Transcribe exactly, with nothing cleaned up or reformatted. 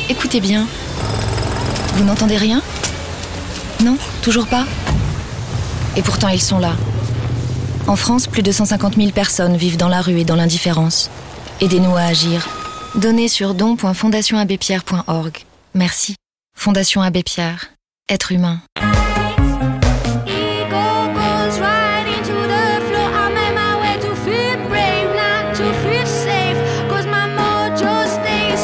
Écoutez bien. Vous n'entendez rien ? Non ? Toujours pas ? Et pourtant, ils sont là. En France, plus de cent cinquante mille personnes vivent dans la rue et dans l'indifférence. Aidez-nous à agir. Donnez sur don point fondation abbé pierre point org. Merci. Fondation Abbé Pierre. Être humain.